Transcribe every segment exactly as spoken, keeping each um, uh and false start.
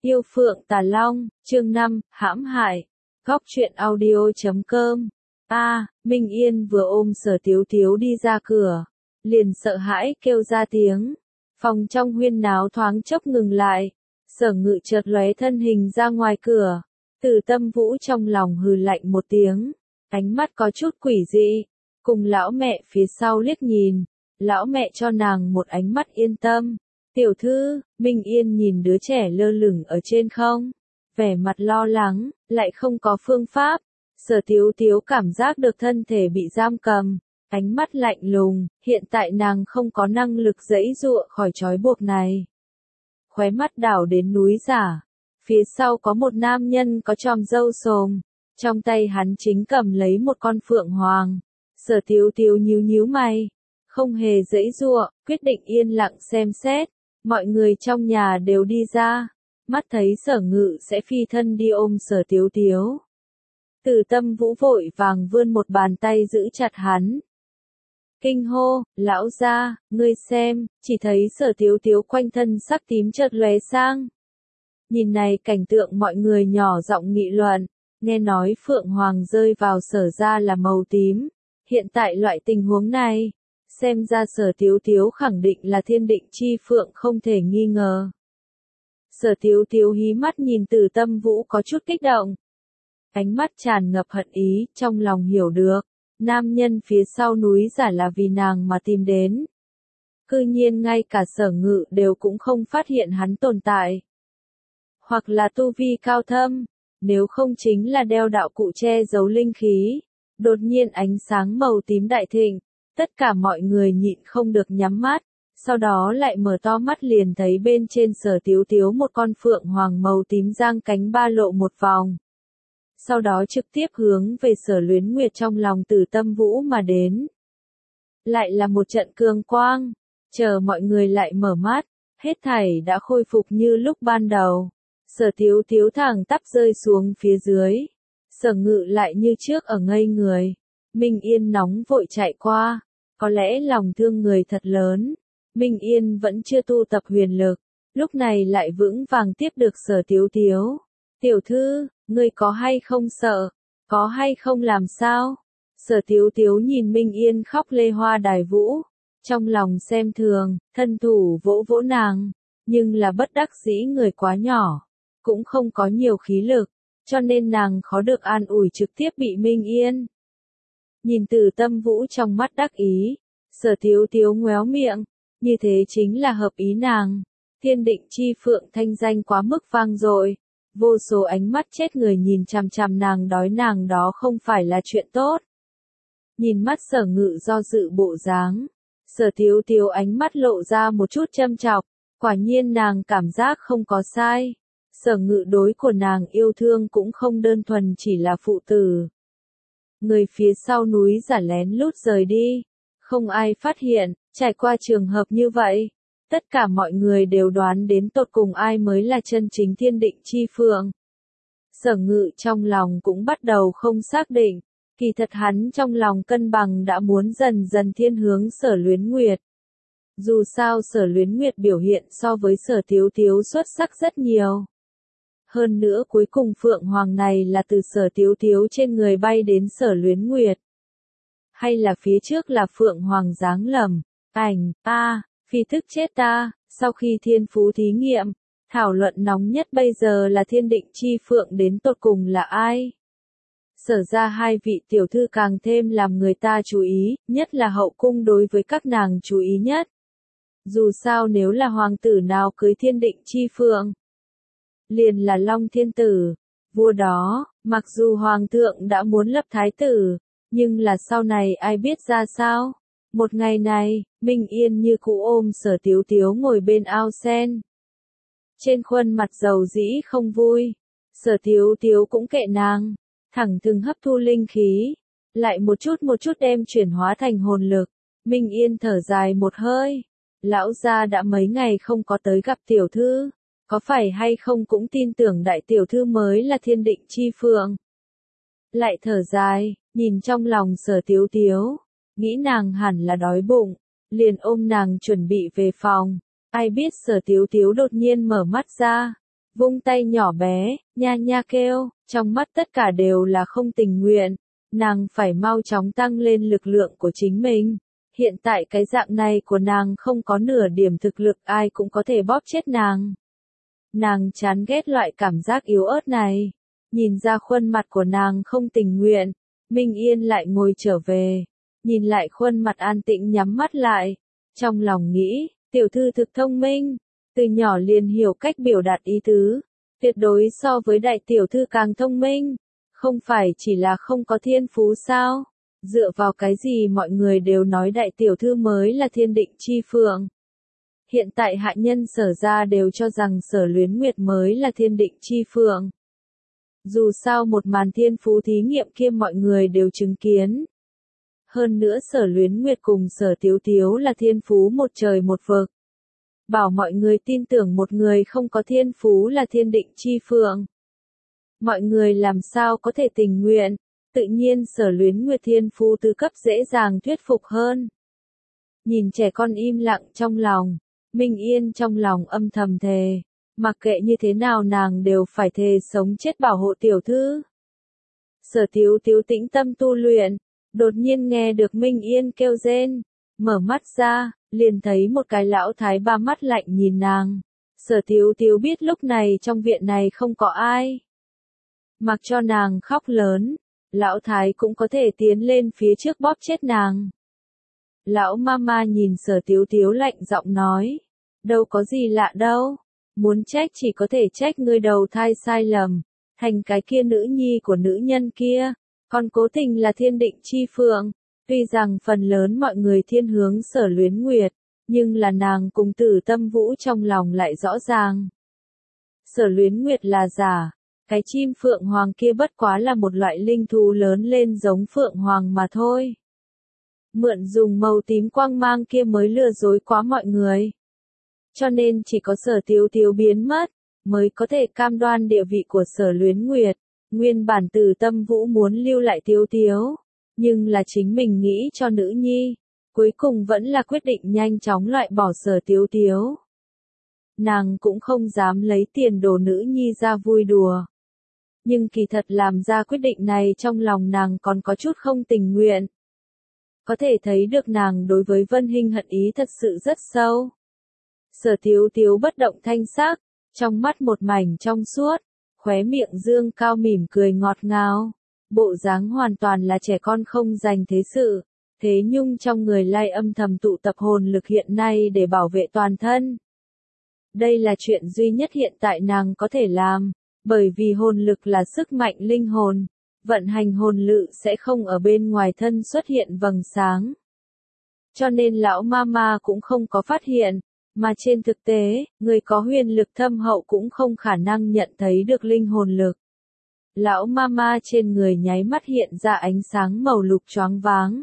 Yêu Phượng Tà Long, chương năm, hãm hại. Góc truyện audio chấm com. A, Minh Yên vừa ôm Sở Tiếu Tiếu đi ra cửa, liền sợ hãi kêu ra tiếng. Phòng trong huyên náo thoáng chốc ngừng lại. Sở Ngự chợt lóe thân hình ra ngoài cửa. Từ Tâm Vũ trong lòng hừ lạnh một tiếng, ánh mắt có chút quỷ dị, cùng lão mẹ phía sau liếc nhìn. Lão mẹ cho nàng một ánh mắt yên tâm. Tiểu thư, Minh Yên nhìn đứa trẻ lơ lửng ở trên không, vẻ mặt lo lắng, lại không có phương pháp. Sở Tiếu Tiếu cảm giác được thân thể bị giam cầm, ánh mắt lạnh lùng, hiện tại nàng không có năng lực giãy giụa khỏi trói buộc này. Khóe mắt đảo đến núi giả, phía sau có một nam nhân có chòm râu xồm, trong tay hắn chính cầm lấy một con phượng hoàng. Sở Tiếu Tiếu nhíu nhíu mày, không hề giãy giụa, quyết định yên lặng xem xét. Mọi người trong nhà đều đi ra, mắt thấy Sở Ngự sẽ phi thân đi ôm Sở Tiếu Tiếu. Từ Tâm Vũ vội vàng vươn một bàn tay giữ chặt hắn. Kinh hô, lão gia, ngươi xem, chỉ thấy Sở Tiếu Tiếu quanh thân sắc tím chợt lóe sang. Nhìn này cảnh tượng mọi người nhỏ giọng nghị luận, nghe nói phượng hoàng rơi vào Sở gia là màu tím. Hiện tại loại tình huống này, xem ra Sở Tiếu Tiếu khẳng định là thiên định chi phượng không thể nghi ngờ. Sở Tiếu Tiếu hí mắt nhìn Từ Tâm Vũ có chút kích động. Ánh mắt tràn ngập hận ý, trong lòng hiểu được, nam nhân phía sau núi giả là vì nàng mà tìm đến. Cư nhiên ngay cả Sở Ngự đều cũng không phát hiện hắn tồn tại. Hoặc là tu vi cao thâm, nếu không chính là đeo đạo cụ che giấu linh khí. Đột nhiên ánh sáng màu tím đại thịnh. Tất cả mọi người nhịn không được nhắm mắt, sau đó lại mở to mắt liền thấy bên trên Sở Tiếu Tiếu một con phượng hoàng màu tím giang cánh ba lộ một vòng. Sau đó trực tiếp hướng về Sở Luyến Nguyệt trong lòng Từ Tâm Vũ mà đến. Lại là một trận cường quang, chờ mọi người lại mở mắt, hết thảy đã khôi phục như lúc ban đầu. Sở Tiếu Tiếu thẳng tắp rơi xuống phía dưới, Sở Ngự lại như trước ở ngây người. Minh Yên nóng vội chạy qua, có lẽ lòng thương người thật lớn. Minh Yên vẫn chưa tu tập huyền lực, lúc này lại vững vàng tiếp được Sở Tiếu Tiếu. Tiểu thư, ngươi có hay không sợ, có hay không làm sao? Sở Tiếu Tiếu nhìn Minh Yên khóc lê hoa đài vũ, trong lòng xem thường, thân thủ vỗ vỗ nàng, nhưng là bất đắc dĩ người quá nhỏ, cũng không có nhiều khí lực, cho nên nàng khó được an ủi trực tiếp bị Minh Yên. Nhìn Từ Tâm Vũ trong mắt đắc ý, Sở Tiếu Tiếu ngoéo miệng, như thế chính là hợp ý nàng. Thiên định chi phượng thanh danh quá mức vang dội, vô số ánh mắt chết người nhìn chằm chằm nàng đói nàng đó không phải là chuyện tốt. Nhìn mắt Sở Ngự do dự bộ dáng, Sở Tiếu Tiếu ánh mắt lộ ra một chút châm chọc, quả nhiên nàng cảm giác không có sai. Sở Ngự đối của nàng yêu thương cũng không đơn thuần chỉ là phụ tử. Người phía sau núi giả lén lút rời đi, không ai phát hiện. Trải qua trường hợp như vậy, tất cả mọi người đều đoán đến tột cùng ai mới là chân chính thiên định chi phượng. Sở Ngự trong lòng cũng bắt đầu không xác định, kỳ thật hắn trong lòng cân bằng đã muốn dần dần thiên hướng Sở Luyến Nguyệt. Dù sao Sở Luyến Nguyệt biểu hiện so với Sở Tiếu Tiếu xuất sắc rất nhiều. Hơn nữa cuối cùng phượng hoàng này là từ Sở Tiếu Tiếu trên người bay đến Sở Luyến Nguyệt. Hay là phía trước là phượng hoàng giáng lầm, ảnh, a, phi thức chết ta. Sau khi thiên phú thí nghiệm, thảo luận nóng nhất bây giờ là thiên định chi phượng đến tột cùng là ai. Sở ra hai vị tiểu thư càng thêm làm người ta chú ý, nhất là hậu cung đối với các nàng chú ý nhất. Dù sao nếu là hoàng tử nào cưới thiên định chi phượng, liền là Long Thiên Tử, vua đó. Mặc dù hoàng thượng đã muốn lập thái tử, nhưng là sau này ai biết ra sao. Một ngày này, Minh Yên như cũ ôm Sở Tiếu Tiếu ngồi bên ao sen. Trên khuôn mặt dầu dĩ không vui, Sở Tiếu Tiếu cũng kệ nàng, thẳng thừng hấp thu linh khí, lại một chút một chút đem chuyển hóa thành hồn lực. Minh Yên thở dài một hơi, lão gia đã mấy ngày không có tới gặp tiểu thư, có phải hay không cũng tin tưởng đại tiểu thư mới là thiên định chi phượng. Lại thở dài, nhìn trong lòng Sở Tiếu Tiếu, nghĩ nàng hẳn là đói bụng, liền ôm nàng chuẩn bị về phòng. Ai biết Sở Tiếu Tiếu đột nhiên mở mắt ra, vung tay nhỏ bé, nha nha kêu, trong mắt tất cả đều là không tình nguyện, nàng phải mau chóng tăng lên lực lượng của chính mình. Hiện tại cái dạng này của nàng không có nửa điểm thực lực ai cũng có thể bóp chết nàng. Nàng chán ghét loại cảm giác yếu ớt này. Nhìn ra khuôn mặt của nàng không tình nguyện, Minh Yên lại ngồi trở về. Nhìn lại khuôn mặt an tĩnh nhắm mắt lại. Trong lòng nghĩ, tiểu thư thực thông minh, từ nhỏ liền hiểu cách biểu đạt ý tứ. Tuyệt đối so với đại tiểu thư càng thông minh. Không phải chỉ là không có thiên phú sao? Dựa vào cái gì mọi người đều nói đại tiểu thư mới là thiên định chi phượng. Hiện tại hạ nhân Sở ra đều cho rằng Sở Luyến Nguyệt mới là thiên định chi phượng. Dù sao một màn thiên phú thí nghiệm kia mọi người đều chứng kiến. Hơn nữa Sở Luyến Nguyệt cùng Sở Tiếu Tiếu là thiên phú một trời một vực. Bảo mọi người tin tưởng một người không có thiên phú là thiên định chi phượng. Mọi người làm sao có thể tình nguyện, tự nhiên Sở Luyến Nguyệt thiên phú tứ cấp dễ dàng thuyết phục hơn. Nhìn trẻ con im lặng trong lòng, Minh Yên trong lòng âm thầm thề, mặc kệ như thế nào nàng đều phải thề sống chết bảo hộ tiểu thư. Sở Tiếu Tiếu tĩnh tâm tu luyện, đột nhiên nghe được Minh Yên kêu rên, mở mắt ra, liền thấy một cái lão thái ba mắt lạnh nhìn nàng. Sở Tiếu Tiếu biết lúc này trong viện này không có ai. Mặc cho nàng khóc lớn, lão thái cũng có thể tiến lên phía trước bóp chết nàng. Lão mama nhìn Sở Tiếu Tiếu lạnh giọng nói, đâu có gì lạ đâu, muốn trách chỉ có thể trách ngươi đầu thai sai lầm, thành cái kia nữ nhi của nữ nhân kia, còn cố tình là thiên định chi phượng. Tuy rằng phần lớn mọi người thiên hướng Sở Luyến Nguyệt, nhưng là nàng cùng Tử Tâm Vũ trong lòng lại rõ ràng. Sở Luyến Nguyệt là giả, cái chim phượng hoàng kia bất quá là một loại linh thú lớn lên giống phượng hoàng mà thôi. Mượn dùng màu tím quang mang kia mới lừa dối quá mọi người. Cho nên chỉ có Sở Tiếu Tiếu biến mất, mới có thể cam đoan địa vị của Sở Luyến Nguyệt. Nguyên bản Tử Tâm Vũ muốn lưu lại Tiếu Tiếu, nhưng là chính mình nghĩ cho nữ nhi, cuối cùng vẫn là quyết định nhanh chóng loại bỏ Sở Tiếu Tiếu. Nàng cũng không dám lấy tiền đồ nữ nhi ra vui đùa. Nhưng kỳ thật làm ra quyết định này trong lòng nàng còn có chút không tình nguyện. Có thể thấy được nàng đối với Vân Hinh hận ý thật sự rất sâu. Sở Tiếu Tiếu bất động thanh sắc, trong mắt một mảnh trong suốt, khóe miệng dương cao mỉm cười ngọt ngào. Bộ dáng hoàn toàn là trẻ con không dành thế sự, thế nhưng trong người lại âm thầm tụ tập hồn lực hiện nay để bảo vệ toàn thân. Đây là chuyện duy nhất hiện tại nàng có thể làm, bởi vì hồn lực là sức mạnh linh hồn, vận hành hồn lự sẽ không ở bên ngoài thân xuất hiện vầng sáng. Cho nên lão mama cũng không có phát hiện, mà trên thực tế, người có huyền lực thâm hậu cũng không khả năng nhận thấy được linh hồn lực. Lão mama trên người nháy mắt hiện ra ánh sáng màu lục choáng váng.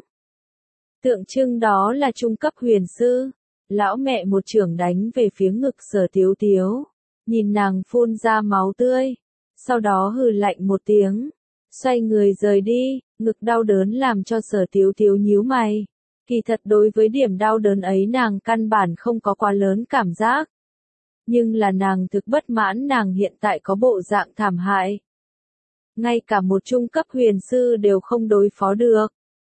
Tượng trưng đó là trung cấp huyền sư. Lão mẹ một chưởng đánh về phía ngực Sở Tiếu Tiếu. Nhìn nàng phun ra máu tươi. Sau đó hừ lạnh một tiếng. Xoay người rời đi, ngực đau đớn làm cho Sở Tiếu Tiếu nhíu mày. Kỳ thật đối với điểm đau đớn ấy nàng căn bản không có quá lớn cảm giác. Nhưng là nàng thực bất mãn nàng hiện tại có bộ dạng thảm hại. Ngay cả một trung cấp huyền sư đều không đối phó được.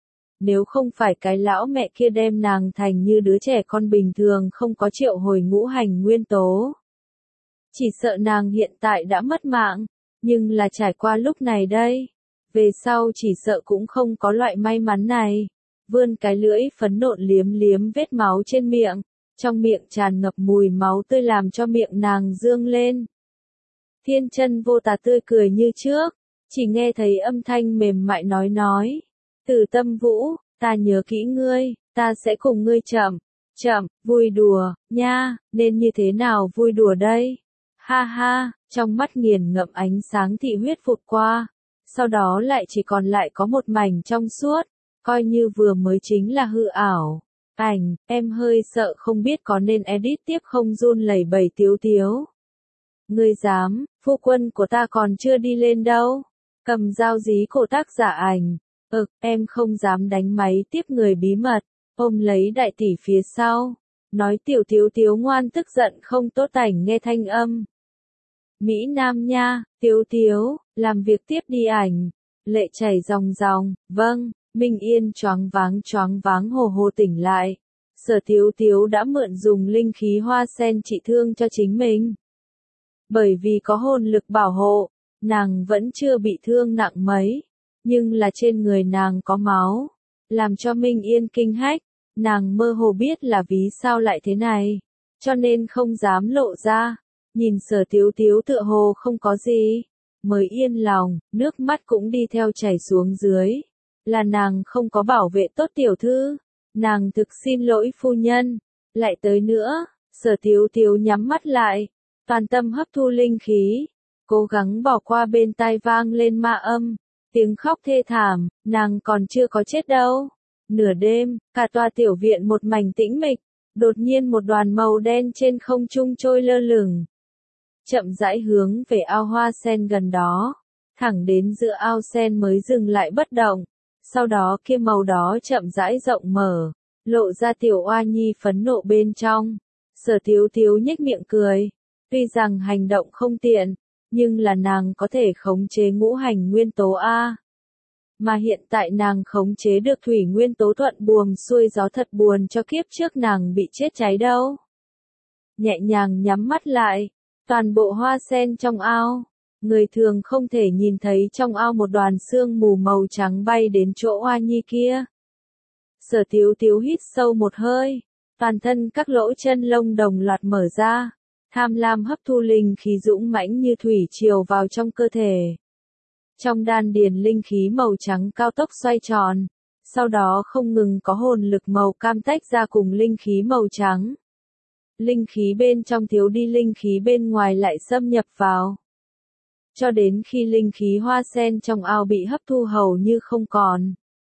Nếu không phải cái lão mẹ kia đem nàng thành như đứa trẻ con bình thường không có triệu hồi ngũ hành nguyên tố. Chỉ sợ nàng hiện tại đã mất mạng, nhưng là trải qua lúc này đây. Về sau chỉ sợ cũng không có loại may mắn này. Vươn cái lưỡi phấn nộn liếm liếm vết máu trên miệng, trong miệng tràn ngập mùi máu tươi làm cho miệng nàng dương lên. Thiên chân vô tà tươi cười như trước. Chỉ nghe thấy âm thanh mềm mại nói nói. Tử Tâm Vũ, ta nhớ kỹ ngươi, ta sẽ cùng ngươi chậm, chậm, vui đùa, nha, nên như thế nào vui đùa đây? Ha ha, trong mắt nghiền ngậm ánh sáng thị huyết phụt qua, sau đó lại chỉ còn lại có một mảnh trong suốt, coi như vừa mới chính là hư ảo. Ảnh, em hơi sợ không biết có nên edit tiếp không run lẩy bẩy Tiếu Tiếu. Ngươi dám, phu quân của ta còn chưa đi lên đâu. Cầm dao dí cổ tác giả Ảnh. Ực, em không dám đánh máy tiếp người bí mật, ôm lấy đại tỷ phía sau. Nói Tiểu Tiếu Tiếu ngoan tức giận không tốt tảnh nghe thanh âm. Mỹ Nam nha, Tiếu Tiếu, làm việc tiếp đi ảnh. Lệ chảy ròng ròng, vâng, Minh Yên choáng váng choáng váng hồ hồ tỉnh lại. Sở Tiếu Tiếu đã mượn dùng linh khí hoa sen trị thương cho chính mình. Bởi vì có hồn lực bảo hộ, nàng vẫn chưa bị thương nặng mấy, nhưng là trên người nàng có máu, làm cho Minh Yên kinh hách, nàng mơ hồ biết là vì sao lại thế này, cho nên không dám lộ ra, nhìn Sở Tiếu Tiếu tựa hồ không có gì, mới yên lòng, nước mắt cũng đi theo chảy xuống dưới, là nàng không có bảo vệ tốt tiểu thư, nàng thực xin lỗi phu nhân, lại tới nữa, Sở Tiếu Tiếu nhắm mắt lại, toàn tâm hấp thu linh khí, cố gắng bỏ qua bên tai vang lên ma âm, tiếng khóc thê thảm, nàng còn chưa có chết đâu. Nửa đêm, cả tòa tiểu viện một mảnh tĩnh mịch, đột nhiên một đoàn màu đen trên không trung trôi lơ lửng. Chậm rãi hướng về ao hoa sen gần đó, thẳng đến giữa ao sen mới dừng lại bất động, sau đó kia màu đó chậm rãi rộng mở, lộ ra tiểu oa nhi phẫn nộ bên trong. Sở Tiếu Tiếu nhếch miệng cười, tuy rằng hành động không tiện, nhưng là nàng có thể khống chế ngũ hành nguyên tố A. Mà hiện tại nàng khống chế được thủy nguyên tố thuận buồm xuôi gió thật buồn cho kiếp trước nàng bị chết cháy đâu. Nhẹ nhàng nhắm mắt lại, toàn bộ hoa sen trong ao, người thường không thể nhìn thấy trong ao một đoàn sương mù màu trắng bay đến chỗ oa nhi kia. Sở Tiếu Tiếu hít sâu một hơi, toàn thân các lỗ chân lông đồng loạt mở ra, tham lam hấp thu linh khí dũng mãnh như thủy triều vào trong cơ thể. Trong đan điền linh khí màu trắng cao tốc xoay tròn, sau đó không ngừng có hồn lực màu cam tách ra cùng linh khí màu trắng. Linh khí bên trong thiếu đi, linh khí bên ngoài lại xâm nhập vào. Cho đến khi linh khí hoa sen trong ao bị hấp thu hầu như không còn.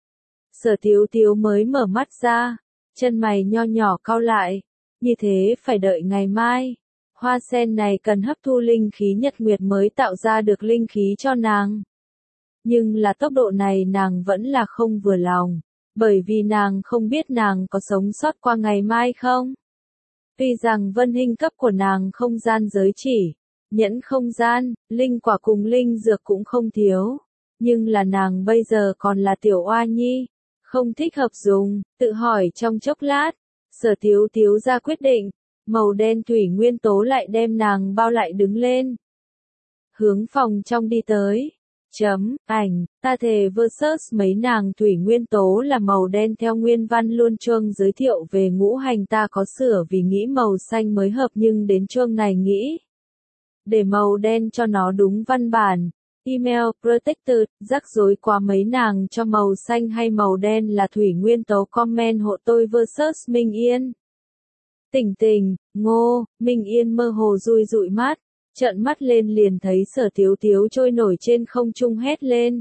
Sở Tiếu Tiếu mới mở mắt ra, chân mày nho nhỏ cau lại, như thế phải đợi ngày mai. Hoa sen này cần hấp thu linh khí nhật nguyệt mới tạo ra được linh khí cho nàng. Nhưng là tốc độ này nàng vẫn là không vừa lòng, bởi vì nàng không biết nàng có sống sót qua ngày mai không. Tuy rằng vân hình cấp của nàng không gian giới chỉ, nhẫn không gian, linh quả cùng linh dược cũng không thiếu, nhưng là nàng bây giờ còn là tiểu oa nhi, không thích hợp dùng, tự hỏi trong chốc lát, Sở Tiếu Tiếu ra quyết định, màu đen thủy nguyên tố lại đem nàng bao lại đứng lên. Hướng phòng trong đi tới. Chấm, ảnh, ta thề versus mấy nàng thủy nguyên tố là màu đen theo nguyên văn luôn chương giới thiệu về ngũ hành ta có sửa vì nghĩ màu xanh mới hợp nhưng đến chương này nghĩ. Để màu đen cho nó đúng văn bản. Email, protected, rắc rối quá mấy nàng cho màu xanh hay màu đen là thủy nguyên tố comment hộ tôi versus Minh Yên. Tỉnh tỉnh, ngô, Minh Yên mơ hồ dụi dụi mắt, trợn mắt lên liền thấy Sở Tiếu Tiếu trôi nổi trên không trung hét lên.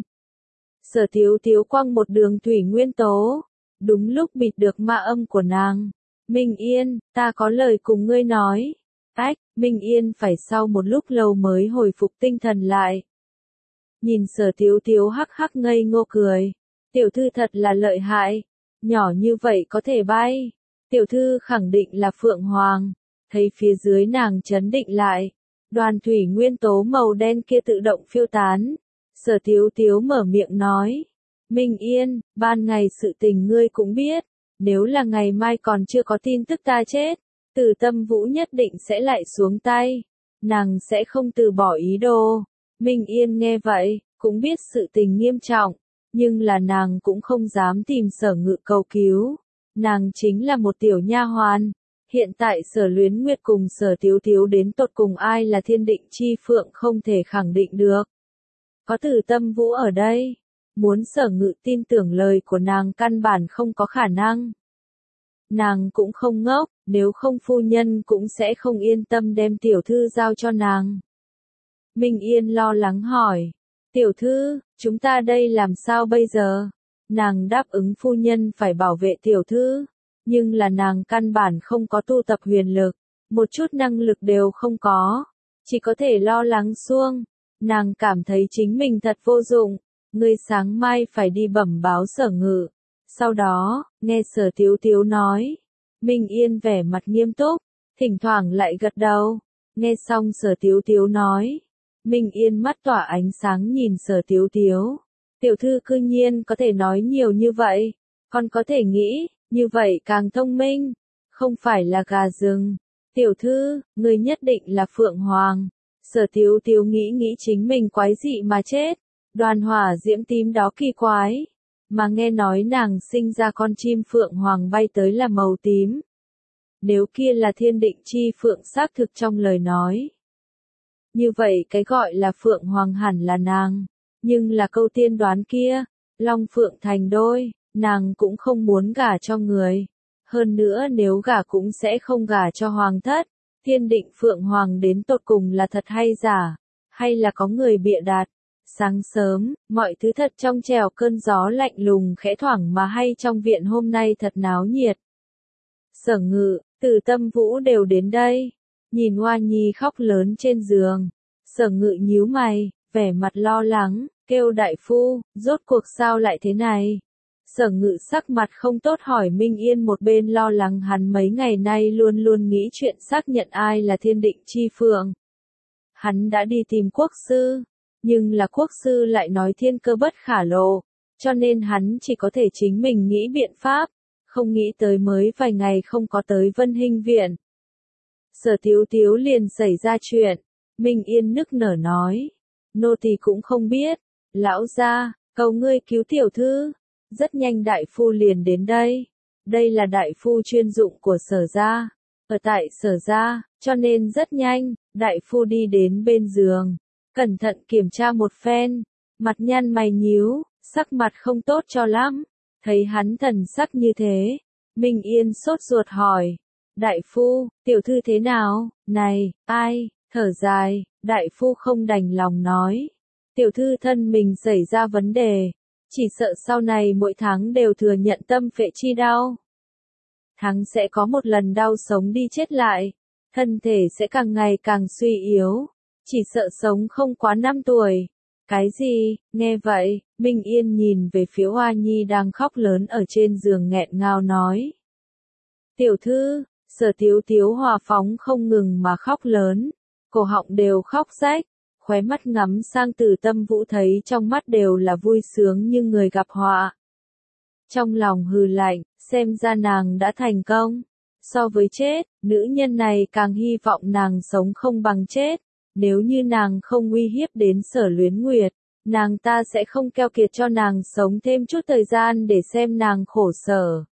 Sở Tiếu Tiếu quăng một đường thủy nguyên tố, đúng lúc bịt được ma âm của nàng. Minh Yên, ta có lời cùng ngươi nói. Ách, Minh Yên phải sau một lúc lâu mới hồi phục tinh thần lại. Nhìn Sở Tiếu Tiếu hắc hắc ngây ngô cười. Tiểu thư thật là lợi hại, nhỏ như vậy có thể bay. Tiểu thư khẳng định là Phượng Hoàng. Thấy phía dưới nàng chấn định lại. Đoàn thủy nguyên tố màu đen kia tự động phiêu tán. Sở Tiếu Tiếu mở miệng nói. Minh Yên, ban ngày sự tình ngươi cũng biết. Nếu là ngày mai còn chưa có tin tức ta chết, Từ Tâm Vũ nhất định sẽ lại xuống tay. Nàng sẽ không từ bỏ ý đồ. Minh Yên nghe vậy, cũng biết sự tình nghiêm trọng. Nhưng là nàng cũng không dám tìm Sở Ngự cầu cứu. Nàng chính là một tiểu nha hoàn. Hiện tại Sở Luyến Nguyệt cùng Sở Tiếu Tiếu đến tột cùng ai là thiên định chi phượng không thể khẳng định được. Có Từ Tâm Vũ ở đây, muốn Sở Ngự tin tưởng lời của nàng căn bản không có khả năng. Nàng cũng không ngốc, nếu không phu nhân cũng sẽ không yên tâm đem tiểu thư giao cho nàng. Minh Yên lo lắng hỏi, tiểu thư, chúng ta đây làm sao bây giờ? Nàng đáp ứng phu nhân phải bảo vệ tiểu thư. Nhưng là nàng căn bản không có tu tập huyền lực, một chút năng lực đều không có, chỉ có thể lo lắng xuông. Nàng cảm thấy chính mình thật vô dụng, ngươi sáng mai phải đi bẩm báo Sở Ngự. Sau đó, nghe Sở Tiếu Tiếu nói, Minh Yên vẻ mặt nghiêm túc, thỉnh thoảng lại gật đầu. Nghe xong Sở Tiếu Tiếu nói. Minh Yên mắt tỏa ánh sáng nhìn Sở Tiếu Tiếu. Tiểu thư cư nhiên có thể nói nhiều như vậy. Con có thể nghĩ, như vậy càng thông minh. Không phải là gà rừng. Tiểu thư, người nhất định là Phượng Hoàng. Sở Tiếu Tiếu nghĩ nghĩ chính mình quái dị mà chết. Đoàn hỏa diễm tím đó kỳ quái. Mà nghe nói nàng sinh ra con chim Phượng Hoàng bay tới là màu tím. Nếu kia là thiên định chi Phượng xác thực trong lời nói. Như vậy cái gọi là Phượng Hoàng hẳn là nàng. Nhưng là câu tiên đoán kia, Long Phượng thành đôi, nàng cũng không muốn gả cho người. Hơn nữa nếu gả cũng sẽ không gả cho Hoàng thất. Thiên định Phượng Hoàng đến tột cùng là thật hay giả, hay là có người bịa đặt. Sáng sớm, mọi thứ thật trong trẻo, cơn gió lạnh lùng khẽ thoảng mà hay trong viện hôm nay thật náo nhiệt. Sở Ngự, Từ Tâm Vũ đều đến đây. Nhìn Hoa Nhi khóc lớn trên giường. Sở Ngự nhíu mày, vẻ mặt lo lắng, kêu đại phu, rốt cuộc sao lại thế này? Sở Ngự sắc mặt không tốt hỏi Minh Yên một bên lo lắng hắn mấy ngày nay luôn luôn nghĩ chuyện xác nhận ai là thiên định chi Phượng. Hắn đã đi tìm quốc sư, nhưng là quốc sư lại nói thiên cơ bất khả lộ, cho nên hắn chỉ có thể chính mình nghĩ biện pháp, không nghĩ tới mới vài ngày không có tới Vân Hinh viện. Sở Tiếu Tiếu liền xảy ra chuyện, Minh Yên nức nở nói, nô tỳ cũng không biết, lão gia, cầu ngươi cứu tiểu thư. Rất nhanh đại phu liền đến đây. Đây là đại phu chuyên dụng của Sở gia. Ở tại Sở gia, cho nên rất nhanh, đại phu đi đến bên giường. Cẩn thận kiểm tra một phen. Mặt nhăn mày nhíu, sắc mặt không tốt cho lắm. Thấy hắn thần sắc như thế. Minh Yên sốt ruột hỏi. Đại phu, tiểu thư thế nào? Này, ai? Thở dài, đại phu không đành lòng nói. Tiểu thư thân mình xảy ra vấn đề. Chỉ sợ sau này mỗi tháng đều thừa nhận tâm phệ chi đau. Tháng sẽ có một lần đau sống đi chết lại. Thân thể sẽ càng ngày càng suy yếu. Chỉ sợ sống không quá năm tuổi. Cái gì? Nghe vậy, Minh Yên nhìn về phía Hoa Nhi đang khóc lớn ở trên giường nghẹn ngào nói. Tiểu thư, Sở Tiếu Tiếu hòa phóng không ngừng mà khóc lớn. Cổ họng đều khóc rách. Khóe mắt ngắm sang Từ Tâm Vũ thấy trong mắt đều là vui sướng như người gặp họa. Trong lòng hừ lạnh, xem ra nàng đã thành công. So với chết, nữ nhân này càng hy vọng nàng sống không bằng chết. Nếu như nàng không uy hiếp đến Sở Luyến Nguyệt, nàng ta sẽ không keo kiệt cho nàng sống thêm chút thời gian để xem nàng khổ sở.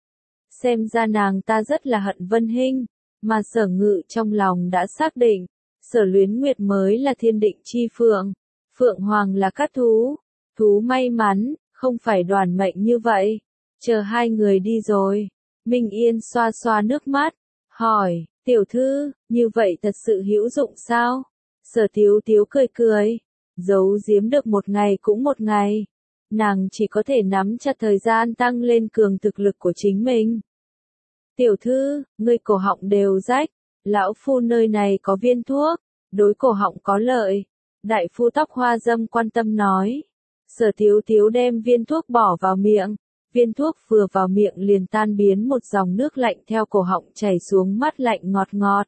Xem ra nàng ta rất là hận Vân Hinh, mà Sở Ngự trong lòng đã xác định. Sở Luyến Nguyệt mới là thiên định chi Phượng. Phượng Hoàng là cát thú. Thú may mắn, không phải đoàn mệnh như vậy. Chờ hai người đi rồi. Minh Yên xoa xoa nước mắt. Hỏi, tiểu thư, như vậy thật sự hữu dụng sao? Sở Tiếu Tiếu cười cười. Giấu giếm được một ngày cũng một ngày. Nàng chỉ có thể nắm chặt thời gian tăng lên cường thực lực của chính mình. Tiểu thư, ngươi cổ họng đều rách. Lão phu nơi này có viên thuốc, đối cổ họng có lợi. Đại phu tóc hoa dâm quan tâm nói. Sở Tiếu Tiếu đem viên thuốc bỏ vào miệng. Viên thuốc vừa vào miệng liền tan biến một dòng nước lạnh theo cổ họng chảy xuống mắt lạnh ngọt ngọt.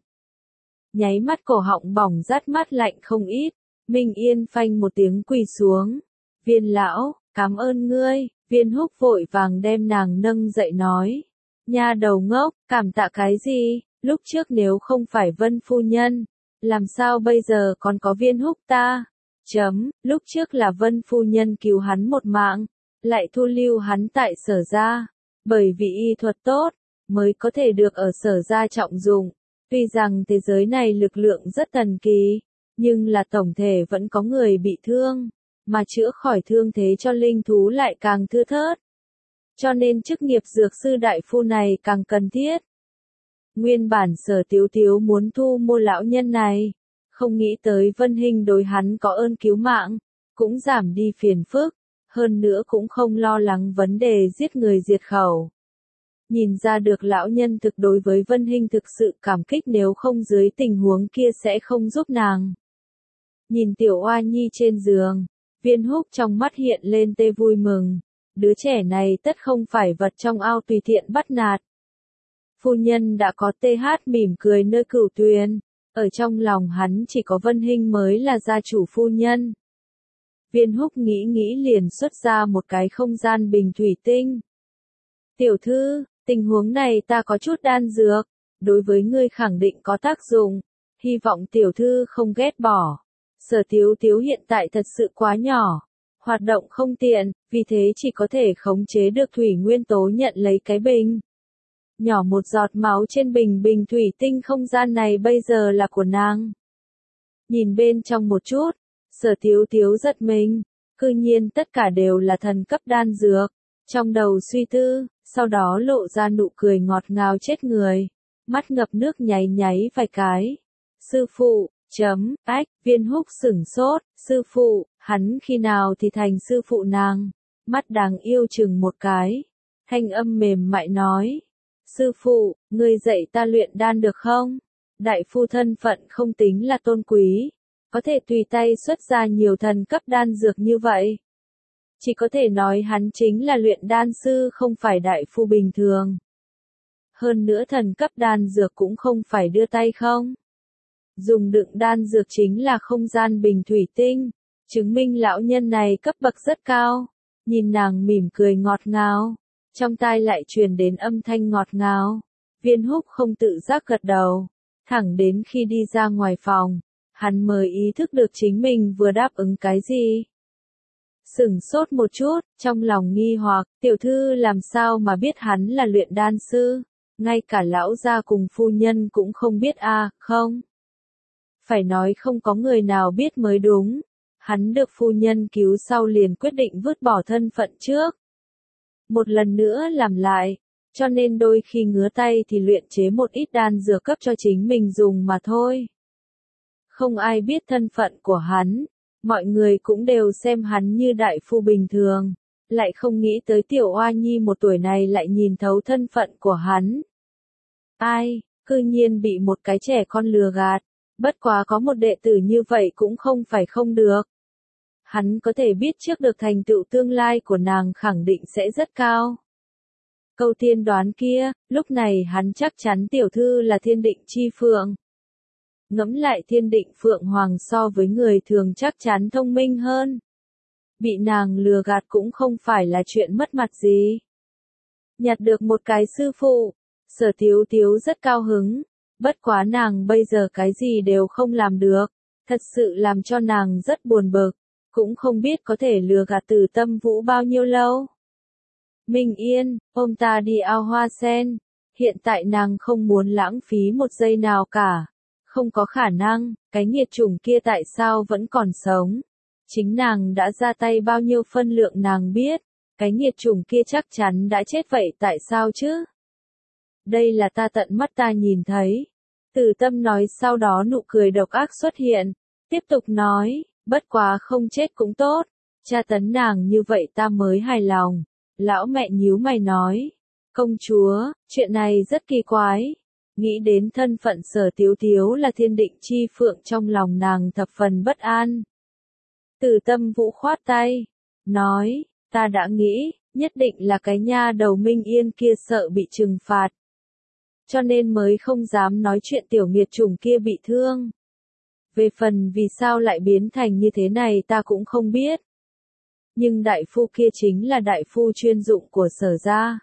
Nháy mắt cổ họng bỏng rát mắt lạnh không ít. Minh Yên phanh một tiếng quỳ xuống. Viên lão, cảm ơn ngươi. Viên húc vội vàng đem nàng nâng dậy nói. Nha đầu ngốc, cảm tạ cái gì? Lúc trước nếu không phải Vân phu nhân, làm sao bây giờ còn có Viên húc ta? Chấm, lúc trước là Vân phu nhân cứu hắn một mạng, lại thu lưu hắn tại Sở gia, bởi vì y thuật tốt, mới có thể được ở Sở gia trọng dụng. Tuy rằng thế giới này lực lượng rất thần kỳ, nhưng là tổng thể vẫn có người bị thương, mà chữa khỏi thương thế cho linh thú lại càng thưa thớt. Cho nên chức nghiệp dược sư đại phu này càng cần thiết. Nguyên bản Sở Tiếu Tiếu muốn thu mua lão nhân này, không nghĩ tới Vân Hinh đối hắn có ơn cứu mạng, cũng giảm đi phiền phức, hơn nữa cũng không lo lắng vấn đề giết người diệt khẩu. Nhìn ra được lão nhân thực đối với Vân Hinh thực sự cảm kích, nếu không dưới tình huống kia sẽ không giúp nàng. Nhìn tiểu oa nhi trên giường, Viên húc trong mắt hiện lên tê vui mừng, đứa trẻ này tất không phải vật trong ao tùy tiện bắt nạt. Phu nhân đã có th mỉm cười nơi cửu tuyền, Ở trong lòng hắn chỉ có Vân Hinh mới là gia chủ phu nhân. Viên Húc nghĩ nghĩ liền xuất ra một cái không gian bình thủy tinh. Tiểu thư, tình huống này ta có chút đan dược, đối với ngươi khẳng định có tác dụng, hy vọng tiểu thư không ghét bỏ. Sở Tiếu Tiếu hiện tại thật sự quá nhỏ, hoạt động không tiện, vì thế chỉ có thể khống chế được thủy nguyên tố nhận lấy cái bình. Nhỏ một giọt máu trên bình bình thủy tinh không gian này bây giờ là của nàng. Nhìn bên trong một chút, Sở Tiếu Tiếu giật mình, cư nhiên tất cả đều là thần cấp đan dược. Trong đầu suy tư, sau đó lộ ra nụ cười ngọt ngào chết người, mắt ngập nước nháy nháy vài cái. Sư phụ, chấm, ách, Viên Húc sửng sốt, sư phụ, hắn khi nào thì thành sư phụ nàng, mắt đáng yêu chừng một cái, thanh âm mềm mại nói. Sư phụ, ngươi dạy ta luyện đan được không? Đại phu thân phận không tính là tôn quý, có thể tùy tay xuất ra nhiều thần cấp đan dược như vậy. Chỉ có thể nói hắn chính là luyện đan sư không phải đại phu bình thường. Hơn nữa thần cấp đan dược cũng không phải đưa tay không. Dùng đựng đan dược chính là không gian bình thủy tinh, chứng minh lão nhân này cấp bậc rất cao. Nhìn nàng mỉm cười ngọt ngào, trong tai lại truyền đến âm thanh ngọt ngào. Viên Húc không tự giác gật đầu, thẳng đến khi đi ra ngoài phòng, hắn mới ý thức được chính mình vừa đáp ứng cái gì. Sửng sốt một chút, trong lòng nghi hoặc, tiểu thư làm sao mà biết hắn là luyện đan sư, ngay cả lão gia cùng phu nhân cũng không biết a, à, không? Phải nói không có người nào biết mới đúng, hắn được phu nhân cứu sau liền quyết định vứt bỏ thân phận trước. Một lần nữa làm lại, cho nên đôi khi ngứa tay thì luyện chế một ít đan dược cấp cho chính mình dùng mà thôi. Không ai biết thân phận của hắn. Mọi người cũng đều xem hắn như đại phu bình thường, lại không nghĩ tới tiểu oa nhi một tuổi này lại nhìn thấu thân phận của hắn. Ai, cư nhiên bị một cái trẻ con lừa gạt, bất quá có một đệ tử như vậy cũng không phải không được. Hắn có thể biết trước được thành tựu tương lai của nàng khẳng định sẽ rất cao. Câu tiên đoán kia, lúc này hắn chắc chắn tiểu thư là Thiên Định Chi Phượng. Ngẫm lại Thiên Định Phượng Hoàng so với người thường chắc chắn thông minh hơn. Bị nàng lừa gạt cũng không phải là chuyện mất mặt gì. Nhặt được một cái sư phụ, Sở Tiếu Tiếu rất cao hứng, bất quá nàng bây giờ cái gì đều không làm được, thật sự làm cho nàng rất buồn bực, cũng không biết có thể lừa gạt Từ Tâm Vũ bao nhiêu lâu. Minh Yên, ôm ta đi ao hoa sen, hiện tại nàng không muốn lãng phí một giây nào cả. Không có khả năng, cái nghiệt chủng kia tại sao vẫn còn sống. Chính nàng đã ra tay bao nhiêu phân lượng nàng biết, cái nghiệt chủng kia chắc chắn đã chết vậy tại sao chứ? Đây là ta tận mắt ta nhìn thấy. Từ Tâm nói sau đó nụ cười độc ác xuất hiện, tiếp tục nói, bất quá không chết cũng tốt, tra tấn nàng như vậy ta mới hài lòng. Lão mẹ nhíu mày nói, công chúa, chuyện này rất kỳ quái. Nghĩ đến thân phận Sở Tiếu Tiếu là Thiên Định Chi Phượng trong lòng nàng thập phần bất an. Từ Tâm Vũ khoát tay, nói, ta đã nghĩ, nhất định là cái nha đầu Minh Yên kia sợ bị trừng phạt. Cho nên mới không dám nói chuyện tiểu nghiệt chủng kia bị thương. Về phần vì sao lại biến thành như thế này ta cũng không biết. Nhưng đại phu kia chính là đại phu chuyên dụng của Sở gia.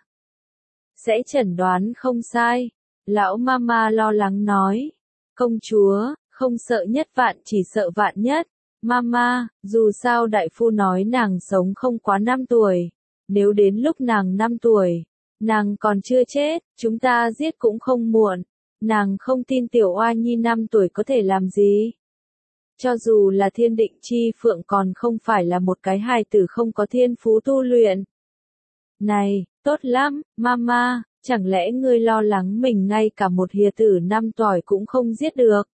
Sẽ chẩn đoán không sai. Lão mama lo lắng nói, công chúa, không sợ nhất vạn chỉ sợ vạn nhất. Mama, dù sao đại phu nói nàng sống không quá năm tuổi, nếu đến lúc nàng năm tuổi, nàng còn chưa chết, chúng ta giết cũng không muộn. Nàng không tin tiểu oa nhi năm tuổi có thể làm gì. Cho dù là Thiên Định Chi Phượng còn không phải là một cái hài tử không có thiên phú tu luyện. Này, tốt lắm, mama. Chẳng lẽ ngươi lo lắng mình ngay cả một hìa tử năm tuổi cũng không giết được?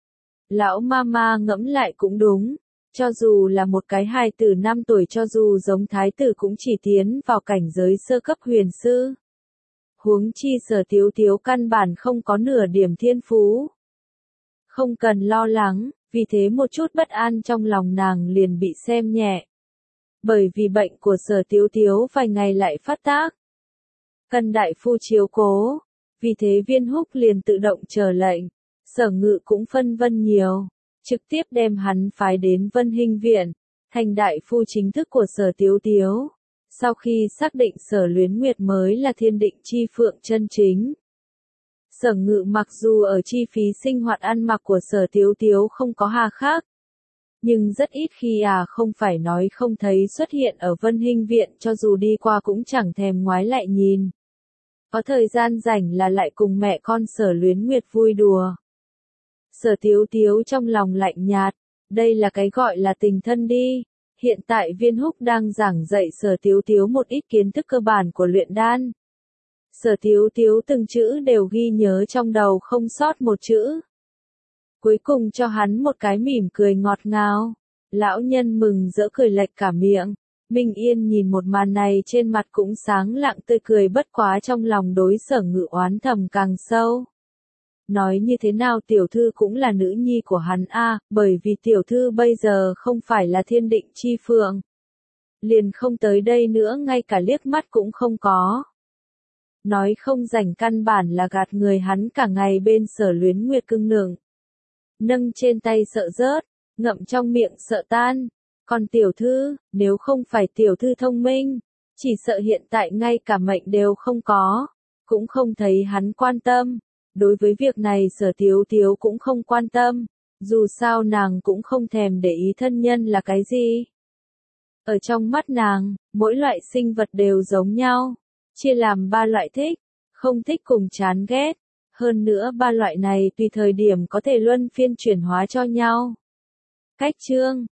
Lão mama ngẫm lại cũng đúng, cho dù là một cái hài tử năm tuổi cho dù giống thái tử cũng chỉ tiến vào cảnh giới sơ cấp huyền sư. Huống chi Sở Tiếu Tiếu căn bản không có nửa điểm thiên phú. Không cần lo lắng, vì thế một chút bất an trong lòng nàng liền bị xem nhẹ. Bởi vì bệnh của Sở Tiếu Tiếu vài ngày lại phát tác. Cần đại phu chiếu cố, vì thế Viên Húc liền tự động chờ lệnh. Sở Ngự cũng phân vân nhiều, trực tiếp đem hắn phái đến Vân Hinh Viện, thành đại phu chính thức của Sở Tiếu Tiếu. Sau khi xác định Sở Luyến Nguyệt mới là thiên định chi phượng chân chính. Sở Ngự mặc dù ở chi phí sinh hoạt ăn mặc của Sở Tiếu Tiếu không có hà khắc, nhưng rất ít khi à không phải nói không thấy xuất hiện ở Vân Hinh Viện, cho dù đi qua cũng chẳng thèm ngoái lại nhìn. Có thời gian rảnh là lại cùng mẹ con Sở Luyến Nguyệt vui đùa. Sở Tiếu Tiếu trong lòng lạnh nhạt, đây là cái gọi là tình thân đi. Hiện tại Viên Húc đang giảng dạy Sở Tiếu Tiếu một ít kiến thức cơ bản của luyện đan. Sở Tiếu Tiếu từng chữ đều ghi nhớ trong đầu không sót một chữ. Cuối cùng cho hắn một cái mỉm cười ngọt ngào. Lão nhân mừng rỡ cười lệch cả miệng. Minh Yên nhìn một màn này trên mặt cũng sáng lặng tươi cười, bất quá trong lòng đối Sở Ngự oán thầm càng sâu. Nói như thế nào tiểu thư cũng là nữ nhi của hắn a, bởi vì tiểu thư bây giờ không phải là thiên định chi phượng. Liền không tới đây nữa, ngay cả liếc mắt cũng không có. Nói không rảnh căn bản là gạt người, hắn cả ngày bên Sở Luyến Nguyệt cưng nựng. Nâng trên tay sợ rớt, ngậm trong miệng sợ tan. Còn tiểu thư, nếu không phải tiểu thư thông minh, chỉ sợ hiện tại ngay cả mệnh đều không có, cũng không thấy hắn quan tâm. Đối với việc này Sở Tiếu Tiếu cũng không quan tâm, dù sao nàng cũng không thèm để ý thân nhân là cái gì. Ở trong mắt nàng, mỗi loại sinh vật đều giống nhau, chia làm ba loại thích, không thích cùng chán ghét. Hơn nữa ba loại này tùy thời điểm có thể luân phiên chuyển hóa cho nhau. Cách chương